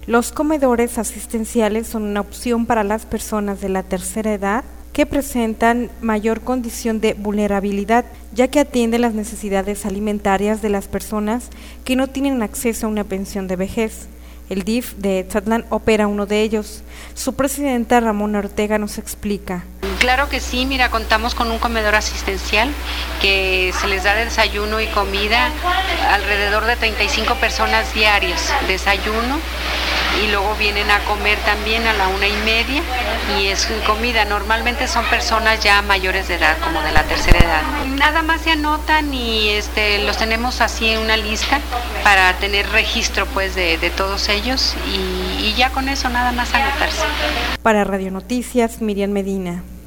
Los comedores asistenciales son una opción para las personas de la tercera edad que presentan mayor condición de vulnerabilidad, ya que atienden las necesidades alimentarias de las personas que no tienen acceso a una pensión de vejez. El DIF de Etzatlán opera uno de ellos. Su presidenta Ramona Ortega nos explica. Claro que sí, mira, contamos con un comedor asistencial que se les da desayuno y comida, alrededor de 35 personas diarias, desayuno, y luego vienen a comer también a la 1:30 y es comida. Normalmente son personas ya mayores de edad, como de la tercera edad. Nada más se anotan y los tenemos así en una lista para tener registro pues de todos ellos y ya con eso nada más anotarse. Para Radio Noticias, Miriam Medina.